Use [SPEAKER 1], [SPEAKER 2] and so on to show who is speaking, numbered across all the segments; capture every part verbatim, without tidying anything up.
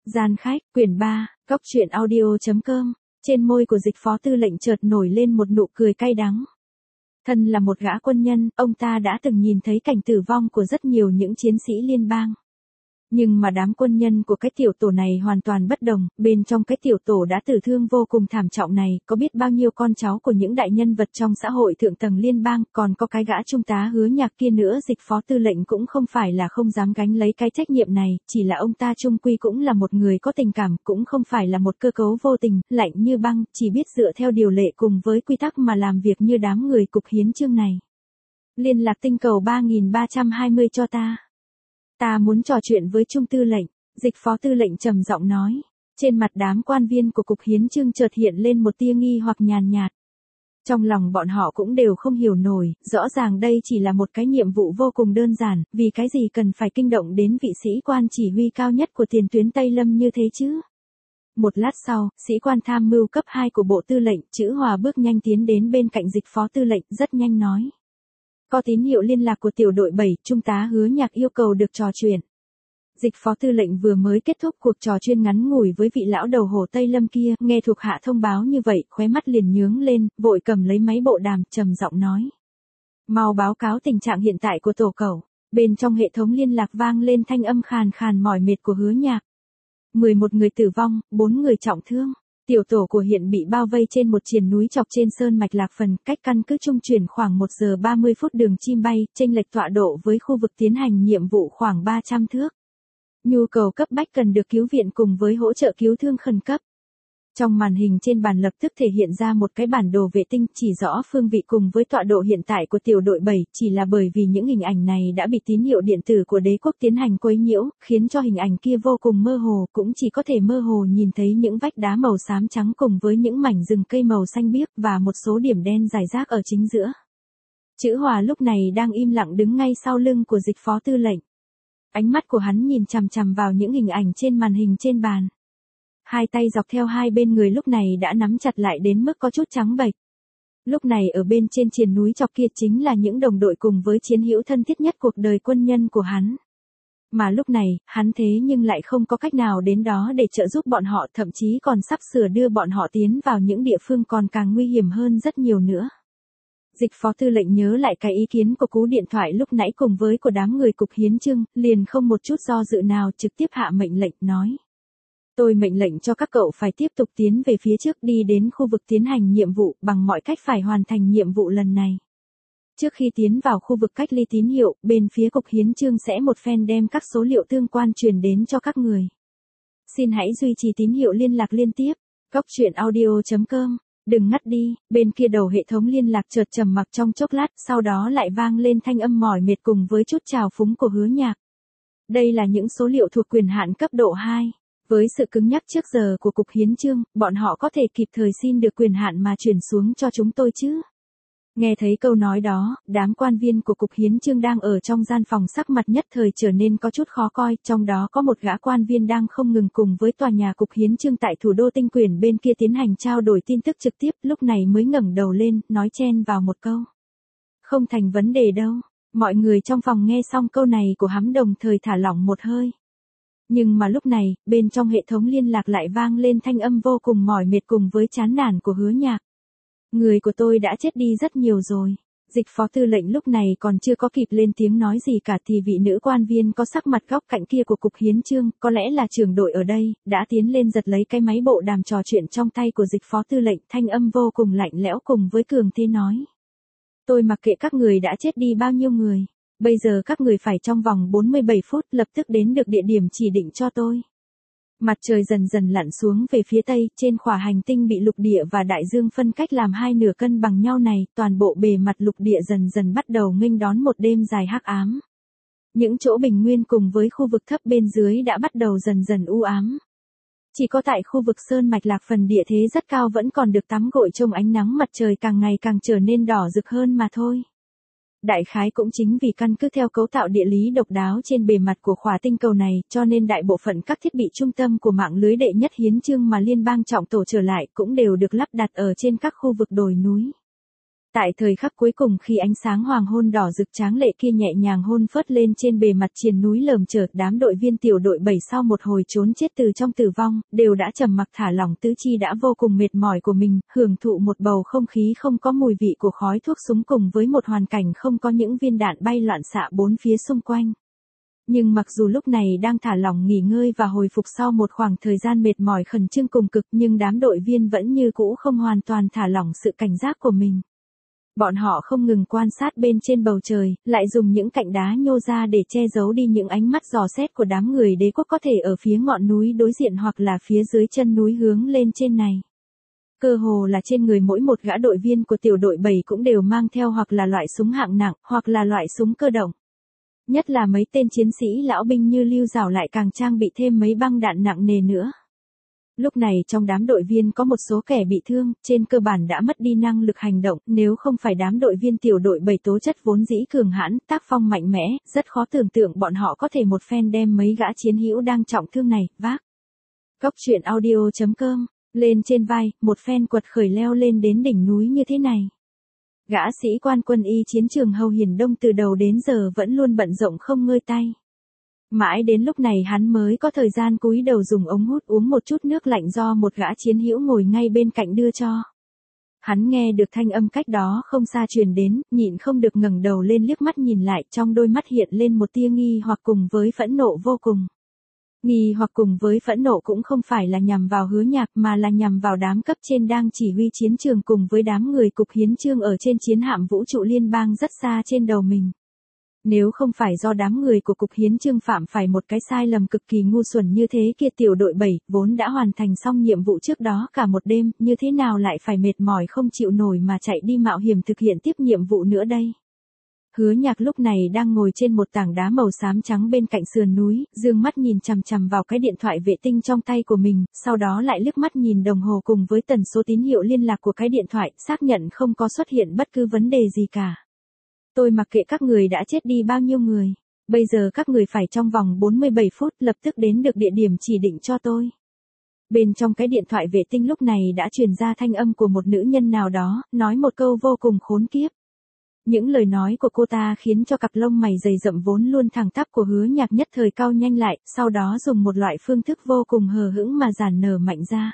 [SPEAKER 1] Gian khách, quyển ba, Cóc truyện audio chấm com, trên môi của Dịch phó tư lệnh chợt nổi lên một nụ cười cay đắng. Thân là một gã quân nhân, ông ta đã từng nhìn thấy cảnh tử vong của rất nhiều những chiến sĩ liên bang. Nhưng mà đám quân nhân của cái tiểu tổ này hoàn toàn bất đồng, bên trong cái tiểu tổ đã tử thương vô cùng thảm trọng này, có biết bao nhiêu con cháu của những đại nhân vật trong xã hội thượng tầng liên bang, còn có cái gã trung tá Hứa Nhạc kia nữa. Dịch phó tư lệnh cũng không phải là không dám gánh lấy cái trách nhiệm này, chỉ là ông ta chung quy cũng là một người có tình cảm, cũng không phải là một cơ cấu vô tình, lạnh như băng, chỉ biết dựa theo điều lệ cùng với quy tắc mà làm việc như đám người cục hiến chương này. Liên lạc tinh cầu ba nghìn ba trăm hai mươi cho ta. Ta muốn trò chuyện với Trung tư lệnh, Dịch phó tư lệnh trầm giọng nói. Trên mặt đám quan viên của cục hiến chương chợt hiện lên một tia nghi hoặc nhàn nhạt. Trong lòng bọn họ cũng đều không hiểu nổi, rõ ràng đây chỉ là một cái nhiệm vụ vô cùng đơn giản, vì cái gì cần phải kinh động đến vị sĩ quan chỉ huy cao nhất của tiền tuyến Tây Lâm như thế chứ? Một lát sau, sĩ quan tham mưu cấp hai của bộ tư lệnh, Chữ Hòa bước nhanh tiến đến bên cạnh Dịch phó tư lệnh, rất nhanh nói. Có tín hiệu liên lạc của tiểu đội bảy, Trung tá Hứa Nhạc yêu cầu được trò chuyện. Dịch phó tư lệnh vừa mới kết thúc cuộc trò chuyện ngắn ngủi với vị lão đầu hồ Tây Lâm kia, nghe thuộc hạ thông báo như vậy, khóe mắt liền nhướng lên, vội cầm lấy máy bộ đàm, trầm giọng nói. Mau báo cáo tình trạng hiện tại của tổ cẩu. Bên trong hệ thống liên lạc vang lên thanh âm khàn khàn mỏi mệt của Hứa Nhạc. mười một người tử vong, bốn người trọng thương. Tiểu tổ của hiện bị bao vây trên một triền núi chọc trên sơn mạch Lạc Phần, cách căn cứ trung chuyển khoảng một giờ ba mươi phút đường chim bay, chênh lệch tọa độ với khu vực tiến hành nhiệm vụ khoảng ba trăm thước. Nhu cầu cấp bách cần được cứu viện cùng với hỗ trợ cứu thương khẩn cấp. Trong màn hình trên bàn lập tức thể hiện ra một cái bản đồ vệ tinh chỉ rõ phương vị cùng với tọa độ hiện tại của tiểu đội bảy, chỉ là bởi vì những hình ảnh này đã bị tín hiệu điện tử của đế quốc tiến hành quấy nhiễu, khiến cho hình ảnh kia vô cùng mơ hồ, cũng chỉ có thể mơ hồ nhìn thấy những vách đá màu xám trắng cùng với những mảnh rừng cây màu xanh biếc và một số điểm đen rải rác ở chính giữa. Chữ Hòa lúc này đang im lặng đứng ngay sau lưng của Dịch phó tư lệnh. Ánh mắt của hắn nhìn chằm chằm vào những hình ảnh trên màn hình trên bàn. Hai tay dọc theo hai bên người lúc này đã nắm chặt lại đến mức có chút trắng bệch. Lúc này ở bên trên triền núi chọc kia chính là những đồng đội cùng với chiến hữu thân thiết nhất cuộc đời quân nhân của hắn. Mà lúc này, hắn thế nhưng lại không có cách nào đến đó để trợ giúp bọn họ, thậm chí còn sắp sửa đưa bọn họ tiến vào những địa phương còn càng nguy hiểm hơn rất nhiều nữa. Dịch phó tư lệnh nhớ lại cái ý kiến của cú điện thoại lúc nãy cùng với của đám người cục hiến chương, liền không một chút do dự nào trực tiếp hạ mệnh lệnh nói. Tôi mệnh lệnh cho các cậu phải tiếp tục tiến về phía trước đi đến khu vực tiến hành nhiệm vụ, bằng mọi cách phải hoàn thành nhiệm vụ lần này. Trước khi tiến vào khu vực cách ly tín hiệu, bên phía cục hiến chương sẽ một phen đem các số liệu tương quan truyền đến cho các người. Xin hãy duy trì tín hiệu liên lạc liên tiếp. Cóc truyện audio chấm com. Đừng ngắt đi. Bên kia đầu hệ thống liên lạc chợt trầm mặc trong chốc lát, sau đó lại vang lên thanh âm mỏi mệt cùng với chút trào phúng của Hứa Nhạc. Đây là những số liệu thuộc quyền hạn cấp độ hai. Với sự cứng nhắc trước giờ của cục hiến chương, bọn họ có thể kịp thời xin được quyền hạn mà chuyển xuống cho chúng tôi chứ. Nghe thấy câu nói đó, đám quan viên của cục hiến chương đang ở trong gian phòng sắc mặt nhất thời trở nên có chút khó coi, trong đó có một gã quan viên đang không ngừng cùng với tòa nhà cục hiến chương tại thủ đô Tinh Quyển bên kia tiến hành trao đổi tin tức trực tiếp, lúc này mới ngẩng đầu lên, nói chen vào một câu. Không thành vấn đề đâu. Mọi người trong phòng nghe xong câu này của hắn đồng thời thả lỏng một hơi. Nhưng mà lúc này, bên trong hệ thống liên lạc lại vang lên thanh âm vô cùng mỏi mệt cùng với chán nản của Hứa Nhạc. Người của tôi đã chết đi rất nhiều rồi. Dịch phó tư lệnh lúc này còn chưa có kịp lên tiếng nói gì cả thì vị nữ quan viên có sắc mặt góc cạnh kia của cục hiến chương, có lẽ là trưởng đội ở đây, đã tiến lên giật lấy cái máy bộ đàm trò chuyện trong tay của dịch phó tư lệnh, thanh âm vô cùng lạnh lẽo cùng với cường thế nói. Tôi mặc kệ các người đã chết đi bao nhiêu người. Bây giờ các người phải trong vòng bốn mươi bảy phút lập tức đến được địa điểm chỉ định cho tôi. Mặt trời dần dần lặn xuống về phía tây, trên khỏa hành tinh bị lục địa và đại dương phân cách làm hai nửa cân bằng nhau này, toàn bộ bề mặt lục địa dần dần bắt đầu nghênh đón một đêm dài hắc ám. Những chỗ bình nguyên cùng với khu vực thấp bên dưới đã bắt đầu dần dần u ám. Chỉ có tại khu vực sơn mạch Lạc Phần địa thế rất cao vẫn còn được tắm gội trong ánh nắng mặt trời càng ngày càng trở nên đỏ rực hơn mà thôi. Đại khái cũng chính vì căn cứ theo cấu tạo địa lý độc đáo trên bề mặt của khỏa tinh cầu này, cho nên đại bộ phận các thiết bị trung tâm của mạng lưới đệ nhất hiến chương mà liên bang trọng tổ trở lại cũng đều được lắp đặt ở trên các khu vực đồi núi. Tại thời khắc cuối cùng khi ánh sáng hoàng hôn đỏ rực tráng lệ kia nhẹ nhàng hôn phớt lên trên bề mặt triền núi lởm chởm, đám đội viên tiểu đội bảy sau một hồi trốn chết từ trong tử vong, đều đã trầm mặc thả lỏng tứ chi đã vô cùng mệt mỏi của mình, hưởng thụ một bầu không khí không có mùi vị của khói thuốc súng cùng với một hoàn cảnh không có những viên đạn bay loạn xạ bốn phía xung quanh. Nhưng mặc dù lúc này đang thả lỏng nghỉ ngơi và hồi phục sau một khoảng thời gian mệt mỏi khẩn trương cùng cực, nhưng đám đội viên vẫn như cũ không hoàn toàn thả lỏng sự cảnh giác của mình. Bọn họ không ngừng quan sát bên trên bầu trời, lại dùng những cạnh đá nhô ra để che giấu đi những ánh mắt dò xét của đám người đế quốc có thể ở phía ngọn núi đối diện hoặc là phía dưới chân núi hướng lên trên này. Cơ hồ là trên người mỗi một gã đội viên của tiểu đội bảy cũng đều mang theo hoặc là loại súng hạng nặng, hoặc là loại súng cơ động. Nhất là mấy tên chiến sĩ lão binh như Lưu Giảo lại càng trang bị thêm mấy băng đạn nặng nề nữa. Lúc này trong đám đội viên có một số kẻ bị thương, trên cơ bản đã mất đi năng lực hành động, nếu không phải đám đội viên tiểu đội bảy tố chất vốn dĩ cường hãn, tác phong mạnh mẽ, rất khó tưởng tượng bọn họ có thể một phen đem mấy gã chiến hữu đang trọng thương này, vác. Cốc truyện audio chấm com, lên trên vai, một phen quật khởi leo lên đến đỉnh núi như thế này. Gã sĩ quan quân y chiến trường Hầu Hiển Đông từ đầu đến giờ vẫn luôn bận rộn không ngơi tay. Mãi đến lúc này hắn mới có thời gian cúi đầu dùng ống hút uống một chút nước lạnh do một gã chiến hữu ngồi ngay bên cạnh đưa cho. Hắn nghe được thanh âm cách đó không xa truyền đến, nhịn không được ngẩng đầu lên liếc mắt nhìn lại, trong đôi mắt hiện lên một tia nghi hoặc cùng với phẫn nộ vô cùng. Nghi hoặc cùng với phẫn nộ cũng không phải là nhằm vào Hứa Nhạc mà là nhằm vào đám cấp trên đang chỉ huy chiến trường cùng với đám người cục hiến chương ở trên chiến hạm vũ trụ liên bang rất xa trên đầu mình. Nếu không phải do đám người của cục hiến chương phạm phải một cái sai lầm cực kỳ ngu xuẩn như thế kia, tiểu đội bảy vốn đã hoàn thành xong nhiệm vụ trước đó cả một đêm, như thế nào lại phải mệt mỏi không chịu nổi mà chạy đi mạo hiểm thực hiện tiếp nhiệm vụ nữa đây. Hứa Nhạc lúc này đang ngồi trên một tảng đá màu xám trắng bên cạnh sườn núi, dương mắt nhìn chằm chằm vào cái điện thoại vệ tinh trong tay của mình, sau đó lại liếc mắt nhìn đồng hồ cùng với tần số tín hiệu liên lạc của cái điện thoại, xác nhận không có xuất hiện bất cứ vấn đề gì cả. Tôi mặc kệ các người đã chết đi bao nhiêu người, bây giờ các người phải trong vòng bốn mươi bảy phút lập tức đến được địa điểm chỉ định cho tôi. Bên trong cái điện thoại vệ tinh lúc này đã truyền ra thanh âm của một nữ nhân nào đó, nói một câu vô cùng khốn kiếp. Những lời nói của cô ta khiến cho cặp lông mày dày rậm vốn luôn thẳng tắp của Hứa Nhạc nhất thời cau nhanh lại, sau đó dùng một loại phương thức vô cùng hờ hững mà giản nở mạnh ra.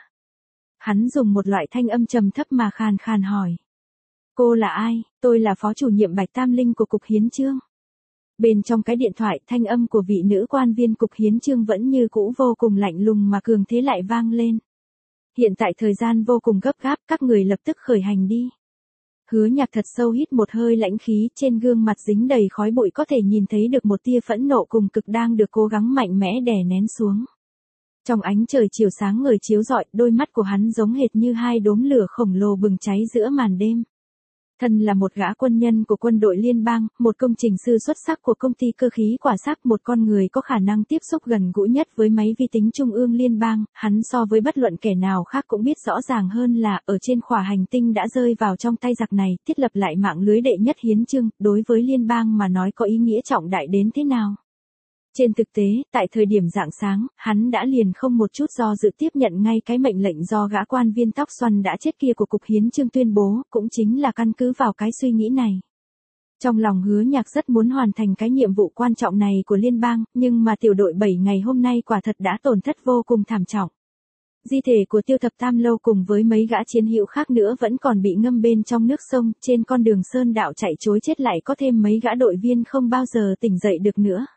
[SPEAKER 1] Hắn dùng một loại thanh âm trầm thấp mà khàn khàn hỏi. Cô là ai? Tôi là phó chủ nhiệm Bạch Tam Linh của cục hiến chương. Bên trong cái điện thoại, thanh âm của vị nữ quan viên cục hiến chương vẫn như cũ vô cùng lạnh lùng mà cường thế lại vang lên. Hiện tại thời gian vô cùng gấp gáp, các người lập tức khởi hành đi. Hứa Nhạc thật sâu hít một hơi lãnh khí, trên gương mặt dính đầy khói bụi có thể nhìn thấy được một tia phẫn nộ cùng cực đang được cố gắng mạnh mẽ đè nén xuống. Trong ánh trời chiều sáng ngời chiếu rọi, đôi mắt của hắn giống hệt như hai đốm lửa khổng lồ bừng cháy giữa màn đêm. Thân là một gã quân nhân của quân đội liên bang, một công trình sư xuất sắc của công ty cơ khí quả sáp, một con người có khả năng tiếp xúc gần gũi nhất với máy vi tính trung ương liên bang, hắn so với bất luận kẻ nào khác cũng biết rõ ràng hơn là, ở trên khỏa hành tinh đã rơi vào trong tay giặc này, thiết lập lại mạng lưới đệ nhất hiến chương, đối với liên bang mà nói có ý nghĩa trọng đại đến thế nào. Trên thực tế, tại thời điểm rạng sáng, hắn đã liền không một chút do dự tiếp nhận ngay cái mệnh lệnh do gã quan viên tóc xoăn đã chết kia của cục hiến chương tuyên bố, cũng chính là căn cứ vào cái suy nghĩ này. Trong lòng Hứa Nhạc rất muốn hoàn thành cái nhiệm vụ quan trọng này của liên bang, nhưng mà tiểu đội bảy ngày hôm nay quả thật đã tổn thất vô cùng thảm trọng. Di thể của Tiêu Thập Tam Lâu cùng với mấy gã chiến hữu khác nữa vẫn còn bị ngâm bên trong nước sông, trên con đường sơn đạo chạy trối chết lại có thêm mấy gã đội viên không bao giờ tỉnh dậy được nữa.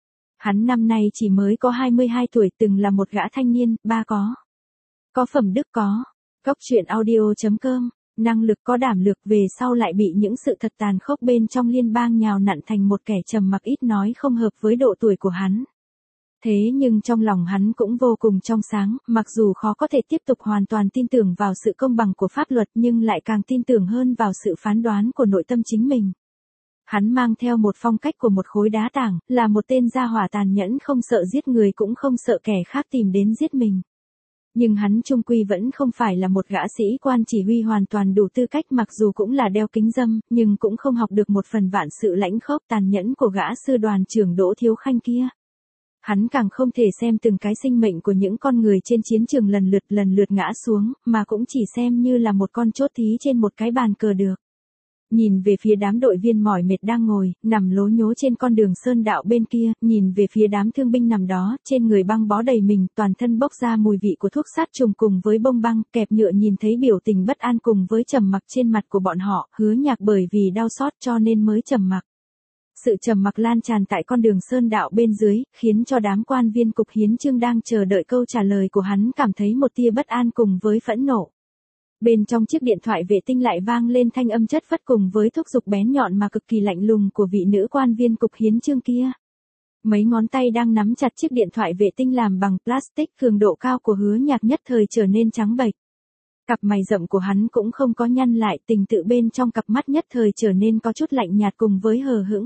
[SPEAKER 1] Hắn năm nay chỉ mới có hai mươi hai tuổi, từng là một gã thanh niên, ba có. Có phẩm đức có. Cốc truyện audio chấm com, năng lực có đảm lược, về sau lại bị những sự thật tàn khốc bên trong liên bang nhào nặn thành một kẻ trầm mặc ít nói không hợp với độ tuổi của hắn. Thế nhưng trong lòng hắn cũng vô cùng trong sáng, mặc dù khó có thể tiếp tục hoàn toàn tin tưởng vào sự công bằng của pháp luật nhưng lại càng tin tưởng hơn vào sự phán đoán của nội tâm chính mình. Hắn mang theo một phong cách của một khối đá tảng, là một tên gia hỏa tàn nhẫn không sợ giết người cũng không sợ kẻ khác tìm đến giết mình. Nhưng hắn trung quy vẫn không phải là một gã sĩ quan chỉ huy hoàn toàn đủ tư cách, mặc dù cũng là đeo kính râm, nhưng cũng không học được một phần vạn sự lãnh khốc tàn nhẫn của gã sư đoàn trưởng Đỗ Thiếu Khanh kia. Hắn càng không thể xem từng cái sinh mệnh của những con người trên chiến trường lần lượt lần lượt ngã xuống, mà cũng chỉ xem như là một con chốt thí trên một cái bàn cờ được. nhìn về phía đám đội viên mỏi mệt đang ngồi, nằm lố nhố trên con đường sơn đạo bên kia, nhìn về phía đám thương binh nằm đó, trên người băng bó đầy mình, toàn thân bốc ra mùi vị của thuốc sát trùng cùng với bông băng, kẹp nhựa nhìn thấy biểu tình bất an cùng với trầm mặc trên mặt của bọn họ, Hứa Nhạc bởi vì đau xót cho nên mới trầm mặc. Sự trầm mặc lan tràn tại con đường sơn đạo bên dưới, khiến cho đám quan viên cục hiến chương đang chờ đợi câu trả lời của hắn cảm thấy một tia bất an cùng với phẫn nộ. Bên trong chiếc điện thoại vệ tinh lại vang lên thanh âm chất phất cùng với thúc giục bén nhọn mà cực kỳ lạnh lùng của vị nữ quan viên cục hiến chương kia. Mấy ngón tay đang nắm chặt chiếc điện thoại vệ tinh làm bằng plastic cường độ cao của Hứa Nhạc nhất thời trở nên trắng bệch. Cặp mày rậm của hắn cũng không có nhăn lại, tình tự bên trong cặp mắt nhất thời trở nên có chút lạnh nhạt cùng với hờ hững.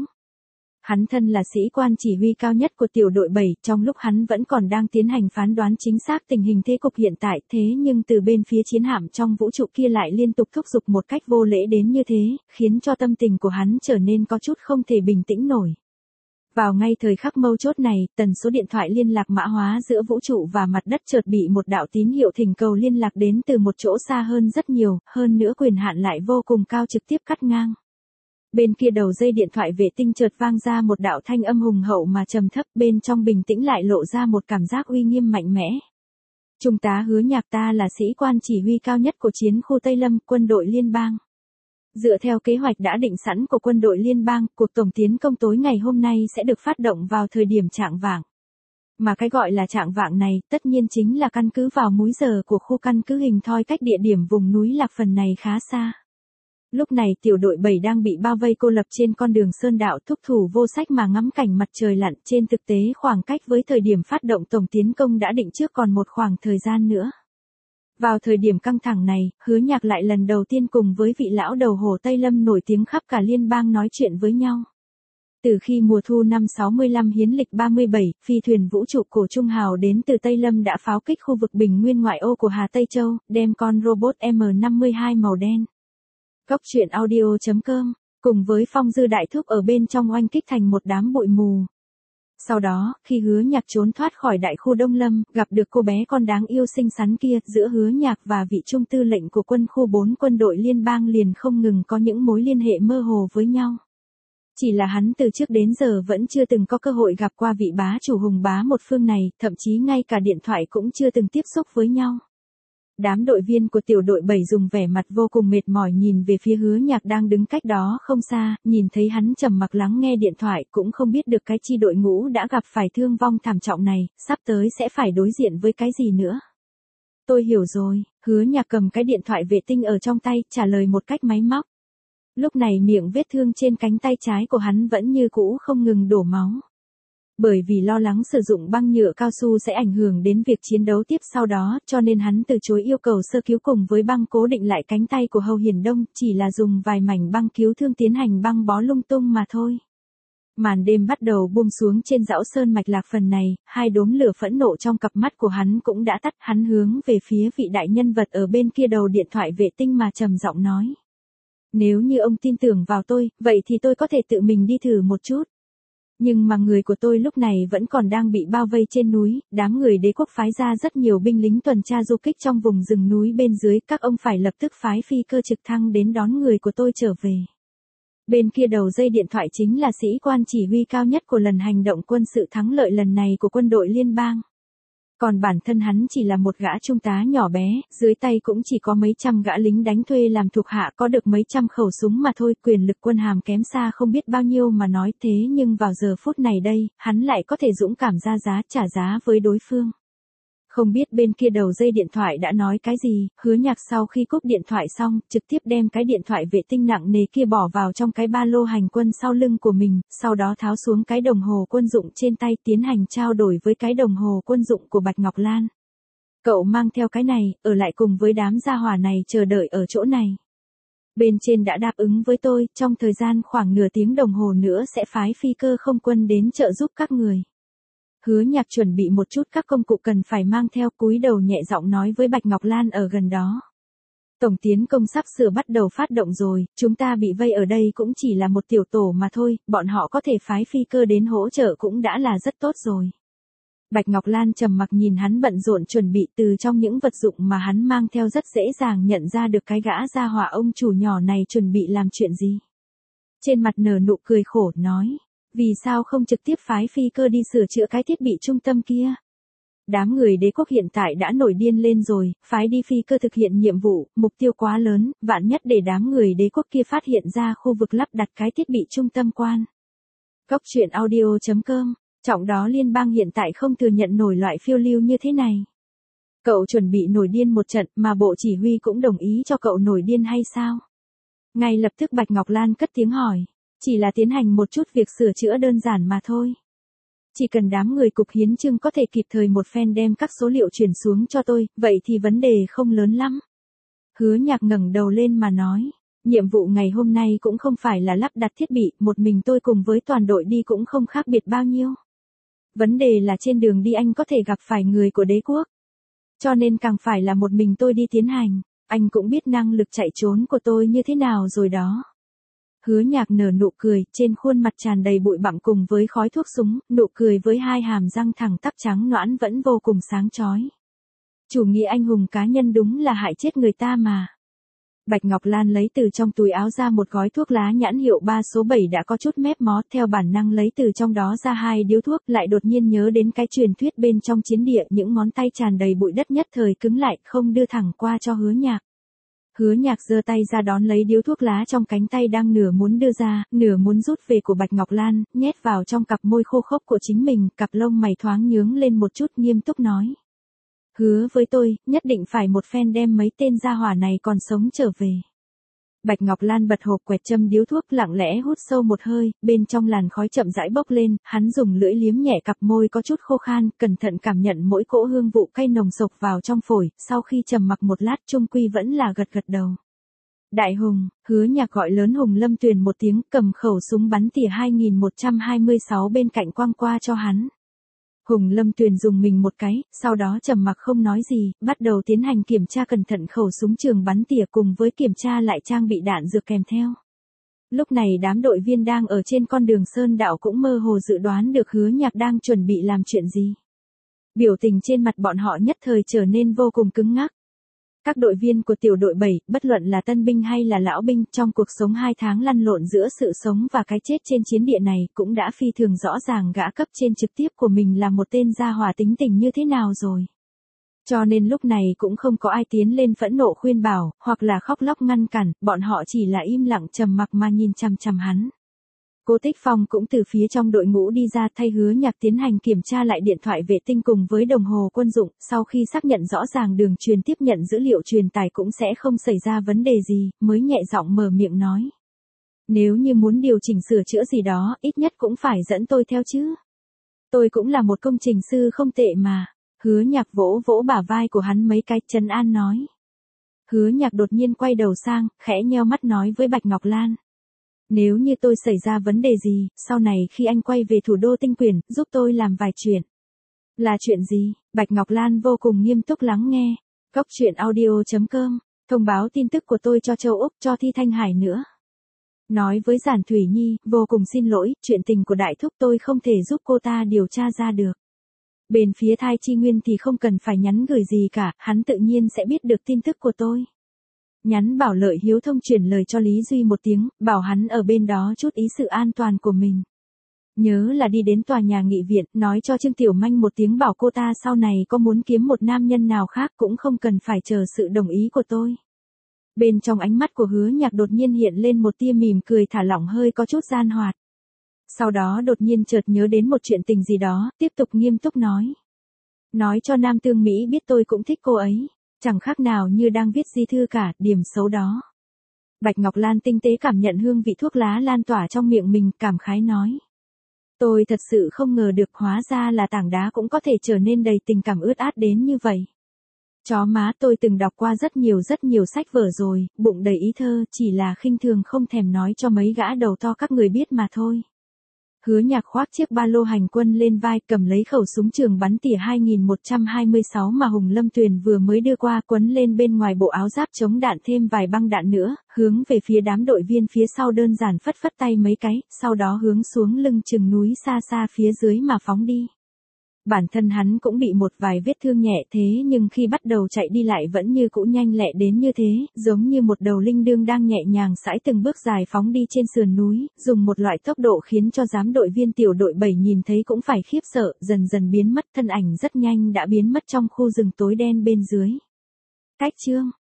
[SPEAKER 1] Hắn thân là sĩ quan chỉ huy cao nhất của tiểu đội bảy, trong lúc hắn vẫn còn đang tiến hành phán đoán chính xác tình hình thế cục hiện tại, thế nhưng từ bên phía chiến hạm trong vũ trụ kia lại liên tục thúc giục một cách vô lễ đến như thế, khiến cho tâm tình của hắn trở nên có chút không thể bình tĩnh nổi. Vào ngay thời khắc mấu chốt này, tần số điện thoại liên lạc mã hóa giữa vũ trụ và mặt đất chợt bị một đạo tín hiệu thỉnh cầu liên lạc đến từ một chỗ xa hơn rất nhiều, hơn nữa quyền hạn lại vô cùng cao trực tiếp cắt ngang. Bên kia đầu dây điện thoại vệ tinh chợt vang ra một đạo thanh âm hùng hậu mà trầm thấp, bên trong bình tĩnh lại lộ ra một cảm giác uy nghiêm mạnh mẽ. Trung tá Hứa Nhạc, ta là sĩ quan chỉ huy cao nhất của chiến khu Tây Lâm, quân đội liên bang. Dựa theo kế hoạch đã định sẵn của quân đội liên bang, cuộc tổng tiến công tối ngày hôm nay sẽ được phát động vào thời điểm chạng vạng. Mà cái gọi là chạng vạng này, tất nhiên chính là căn cứ vào múi giờ của khu căn cứ hình thoi cách địa điểm vùng núi Lạc Phần này khá xa. Lúc này tiểu đội bảy đang bị bao vây cô lập trên con đường sơn đạo, thúc thủ vô sách mà ngắm cảnh mặt trời lặn, trên thực tế khoảng cách với thời điểm phát động tổng tiến công đã định trước còn một khoảng thời gian nữa. Vào thời điểm căng thẳng này, Hứa Nhạc lại lần đầu tiên cùng với vị lão đầu Hồ Tây Lâm nổi tiếng khắp cả liên bang nói chuyện với nhau. Từ khi mùa thu năm sáu mươi lăm hiến lịch ba mươi bảy, phi thuyền vũ trụ cổ Trung Hào đến từ Tây Lâm đã pháo kích khu vực bình nguyên ngoại ô của Hà Tây Châu, đem con robot M năm mươi hai màu đen. Góc truyện audio chấm com, cùng với Phong Dư Đại Thúc ở bên trong oanh kích thành một đám bụi mù. Sau đó, khi Hứa Nhạc trốn thoát khỏi đại khu Đông Lâm, gặp được cô bé con đáng yêu xinh xắn kia, giữa Hứa Nhạc và vị trung tư lệnh của quân khu bốn quân đội liên bang liền không ngừng có những mối liên hệ mơ hồ với nhau. Chỉ là hắn từ trước đến giờ vẫn chưa từng có cơ hội gặp qua vị bá chủ hùng bá một phương này, thậm chí ngay cả điện thoại cũng chưa từng tiếp xúc với nhau. Đám đội viên của tiểu đội bảy dùng vẻ mặt vô cùng mệt mỏi nhìn về phía Hứa Nhạc đang đứng cách đó không xa, nhìn thấy hắn trầm mặc lắng nghe điện thoại cũng không biết được cái chi đội ngũ đã gặp phải thương vong thảm trọng này, sắp tới sẽ phải đối diện với cái gì nữa. Tôi hiểu rồi, Hứa Nhạc cầm cái điện thoại vệ tinh ở trong tay, trả lời một cách máy móc. Lúc này miệng vết thương trên cánh tay trái của hắn vẫn như cũ không ngừng đổ máu. Bởi vì lo lắng sử dụng băng nhựa cao su sẽ ảnh hưởng đến việc chiến đấu tiếp sau đó, cho nên hắn từ chối yêu cầu sơ cứu cùng với băng cố định lại cánh tay của Hầu Hiền Đông, chỉ là dùng vài mảnh băng cứu thương tiến hành băng bó lung tung mà thôi. Màn đêm bắt đầu buông xuống trên dãy sơn mạch Lạc Phần này, hai đốm lửa phẫn nộ trong cặp mắt của hắn cũng đã tắt, hắn hướng về phía vị đại nhân vật ở bên kia đầu điện thoại vệ tinh mà trầm giọng nói. Nếu như ông tin tưởng vào tôi, vậy thì tôi có thể tự mình đi thử một chút. Nhưng mà người của tôi lúc này vẫn còn đang bị bao vây trên núi, đám người đế quốc phái ra rất nhiều binh lính tuần tra du kích trong vùng rừng núi bên dưới, các ông phải lập tức phái phi cơ trực thăng đến đón người của tôi trở về. Bên kia đầu dây điện thoại chính là sĩ quan chỉ huy cao nhất của lần hành động quân sự thắng lợi lần này của quân đội liên bang. Còn bản thân hắn chỉ là một gã trung tá nhỏ bé, dưới tay cũng chỉ có mấy trăm gã lính đánh thuê làm thuộc hạ, có được mấy trăm khẩu súng mà thôi, quyền lực quân hàm kém xa không biết bao nhiêu mà nói, thế nhưng vào giờ phút này đây, hắn lại có thể dũng cảm ra giá, trả giá với đối phương. Không biết bên kia đầu dây điện thoại đã nói cái gì, Hứa Nhạc sau khi cúp điện thoại xong, trực tiếp đem cái điện thoại vệ tinh nặng nề kia bỏ vào trong cái ba lô hành quân sau lưng của mình, sau đó tháo xuống cái đồng hồ quân dụng trên tay tiến hành trao đổi với cái đồng hồ quân dụng của Bạch Ngọc Lan. Cậu mang theo cái này, ở lại cùng với đám gia hỏa này chờ đợi ở chỗ này. Bên trên đã đáp ứng với tôi, trong thời gian khoảng nửa tiếng đồng hồ nữa sẽ phái phi cơ không quân đến trợ giúp các người. Hứa Nhạc chuẩn bị một chút các công cụ cần phải mang theo, cúi đầu nhẹ giọng nói với Bạch Ngọc Lan ở gần đó. Tổng tiến công sắp sửa bắt đầu phát động rồi, chúng ta bị vây ở đây cũng chỉ là một tiểu tổ mà thôi, bọn họ có thể phái phi cơ đến hỗ trợ cũng đã là rất tốt rồi. Bạch Ngọc Lan trầm mặc nhìn hắn bận rộn chuẩn bị, từ trong những vật dụng mà hắn mang theo rất dễ dàng nhận ra được cái gã gia hỏa ông chủ nhỏ này chuẩn bị làm chuyện gì. Trên mặt nở nụ cười khổ, nói, vì sao không trực tiếp phái phi cơ đi sửa chữa cái thiết bị trung tâm kia? Đám người đế quốc hiện tại đã nổi điên lên rồi, phái đi phi cơ thực hiện nhiệm vụ, mục tiêu quá lớn, vạn nhất để đám người đế quốc kia phát hiện ra khu vực lắp đặt cái thiết bị trung tâm quan. Cốc truyện audio chấm com, trọng đó liên bang hiện tại không thừa nhận nổi loại phiêu lưu như thế này. Cậu chuẩn bị nổi điên một trận mà bộ chỉ huy cũng đồng ý cho cậu nổi điên hay sao? Ngay lập tức Bạch Ngọc Lan cất tiếng hỏi, chỉ là tiến hành một chút việc sửa chữa đơn giản mà thôi. Chỉ cần đám người cục hiến chương có thể kịp thời một phen đem các số liệu chuyển xuống cho tôi, vậy thì vấn đề không lớn lắm. Hứa Nhạc ngẩng đầu lên mà nói, nhiệm vụ ngày hôm nay cũng không phải là lắp đặt thiết bị, một mình tôi cùng với toàn đội đi cũng không khác biệt bao nhiêu. Vấn đề là trên đường đi anh có thể gặp phải người của đế quốc. Cho nên càng phải là một mình tôi đi tiến hành, anh cũng biết năng lực chạy trốn của tôi như thế nào rồi đó. Hứa Nhạc nở nụ cười, trên khuôn mặt tràn đầy bụi bặm cùng với khói thuốc súng, nụ cười với hai hàm răng thẳng tắp trắng nõn vẫn vô cùng sáng chói. Chủ nghĩa anh hùng cá nhân đúng là hại chết người ta mà. Bạch Ngọc Lan lấy từ trong túi áo ra một gói thuốc lá nhãn hiệu ba số bảy đã có chút mép mó, theo bản năng lấy từ trong đó ra hai điếu thuốc, lại đột nhiên nhớ đến cái truyền thuyết bên trong chiến địa, những ngón tay tràn đầy bụi đất nhất thời cứng lại, không đưa thẳng qua cho Hứa Nhạc. Hứa Nhạc giơ tay ra đón lấy điếu thuốc lá trong cánh tay đang nửa muốn đưa ra, nửa muốn rút về của Bạch Ngọc Lan, nhét vào trong cặp môi khô khốc của chính mình, cặp lông mày thoáng nhướng lên một chút, nghiêm túc nói. Hứa với tôi, nhất định phải một phen đem mấy tên gia hỏa này còn sống trở về. Bạch Ngọc Lan bật hộp quẹt châm điếu thuốc, lặng lẽ hút sâu một hơi, bên trong làn khói chậm rãi bốc lên, hắn dùng lưỡi liếm nhẹ cặp môi có chút khô khan, cẩn thận cảm nhận mỗi cỗ hương vụ cay nồng sộc vào trong phổi, sau khi trầm mặc một lát chung quy vẫn là gật gật đầu. Đại Hùng, Hứa Nhạc gọi lớn Hùng Lâm Tuyền một tiếng, cầm khẩu súng bắn tỉa hai nghìn một trăm hai mươi sáu bên cạnh quăng qua cho hắn. Hùng Lâm Tuyền dùng mình một cái, sau đó trầm mặc không nói gì, bắt đầu tiến hành kiểm tra cẩn thận khẩu súng trường bắn tỉa cùng với kiểm tra lại trang bị đạn dược kèm theo. Lúc này đám đội viên đang ở trên con đường sơn đạo cũng mơ hồ dự đoán được Hứa Nhạc đang chuẩn bị làm chuyện gì. Biểu tình trên mặt bọn họ nhất thời trở nên vô cùng cứng ngắc. Các đội viên của tiểu đội bảy, bất luận là tân binh hay là lão binh, trong cuộc sống hai tháng lăn lộn giữa sự sống và cái chết trên chiến địa này, cũng đã phi thường rõ ràng gã cấp trên trực tiếp của mình là một tên gia hỏa tính tình như thế nào rồi. Cho nên lúc này cũng không có ai tiến lên phẫn nộ khuyên bảo, hoặc là khóc lóc ngăn cản, bọn họ chỉ là im lặng trầm mặc mà nhìn chằm chằm hắn. Cố Tích Phong cũng từ phía trong đội ngũ đi ra, thay Hứa Nhạc tiến hành kiểm tra lại điện thoại vệ tinh cùng với đồng hồ quân dụng, sau khi xác nhận rõ ràng đường truyền tiếp nhận dữ liệu truyền tải cũng sẽ không xảy ra vấn đề gì, mới nhẹ giọng mở miệng nói. Nếu như muốn điều chỉnh sửa chữa gì đó, ít nhất cũng phải dẫn tôi theo chứ. Tôi cũng là một công trình sư không tệ mà. Hứa Nhạc vỗ vỗ bả vai của hắn mấy cái, trấn an nói. Hứa Nhạc đột nhiên quay đầu sang, khẽ nheo mắt nói với Bạch Ngọc Lan. Nếu như tôi xảy ra vấn đề gì, sau này khi anh quay về thủ đô Tinh Quyền, giúp tôi làm vài chuyện. Là chuyện gì? Bạch Ngọc Lan vô cùng nghiêm túc lắng nghe. Cốc truyện audio chấm com, thông báo tin tức của tôi cho Châu Úc, cho Thi Thanh Hải nữa. Nói với Giản Thủy Nhi, vô cùng xin lỗi, chuyện tình của đại thúc tôi không thể giúp cô ta điều tra ra được. Bên phía Thai Chi Nguyên thì không cần phải nhắn gửi gì cả, hắn tự nhiên sẽ biết được tin tức của tôi. Nhắn bảo Lợi Hiếu Thông truyền lời cho Lý Duy một tiếng, bảo hắn ở bên đó chút ý sự an toàn của mình. Nhớ là đi đến tòa nhà nghị viện, nói cho Trương Tiểu Manh một tiếng bảo cô ta sau này có muốn kiếm một nam nhân nào khác cũng không cần phải chờ sự đồng ý của tôi. Bên trong ánh mắt của Hứa Nhạc đột nhiên hiện lên một tia mỉm cười thả lỏng hơi có chút gian hoạt. Sau đó đột nhiên chợt nhớ đến một chuyện tình gì đó, tiếp tục nghiêm túc nói. Nói cho Nam Tương Mỹ biết tôi cũng thích cô ấy. Chẳng khác nào như đang viết di thư cả, điểm xấu đó. Bạch Ngọc Lan tinh tế cảm nhận hương vị thuốc lá lan tỏa trong miệng mình, cảm khái nói. Tôi thật sự không ngờ được, hóa ra là tảng đá cũng có thể trở nên đầy tình cảm ướt át đến như vậy. Chó má, tôi từng đọc qua rất nhiều rất nhiều sách vở rồi, bụng đầy ý thơ, chỉ là khinh thường không thèm nói cho mấy gã đầu to các người biết mà thôi. Hứa Nhạc khoác chiếc ba lô hành quân lên vai, cầm lấy khẩu súng trường bắn tỉa hai nghìn một trăm hai mươi sáu mà Hùng Lâm Tuyền vừa mới đưa qua, quấn lên bên ngoài bộ áo giáp chống đạn thêm vài băng đạn nữa, hướng về phía đám đội viên phía sau đơn giản phất phất tay mấy cái, sau đó hướng xuống lưng chừng núi xa xa phía dưới mà phóng đi. Bản thân hắn cũng bị một vài vết thương nhẹ thế nhưng khi bắt đầu chạy đi lại vẫn như cũ nhanh lẹ đến như thế, giống như một đầu linh đương đang nhẹ nhàng sải từng bước dài phóng đi trên sườn núi, dùng một loại tốc độ khiến cho giám đội viên tiểu đội bảy nhìn thấy cũng phải khiếp sợ, dần dần biến mất, thân ảnh rất nhanh đã biến mất trong khu rừng tối đen bên dưới. Cách chương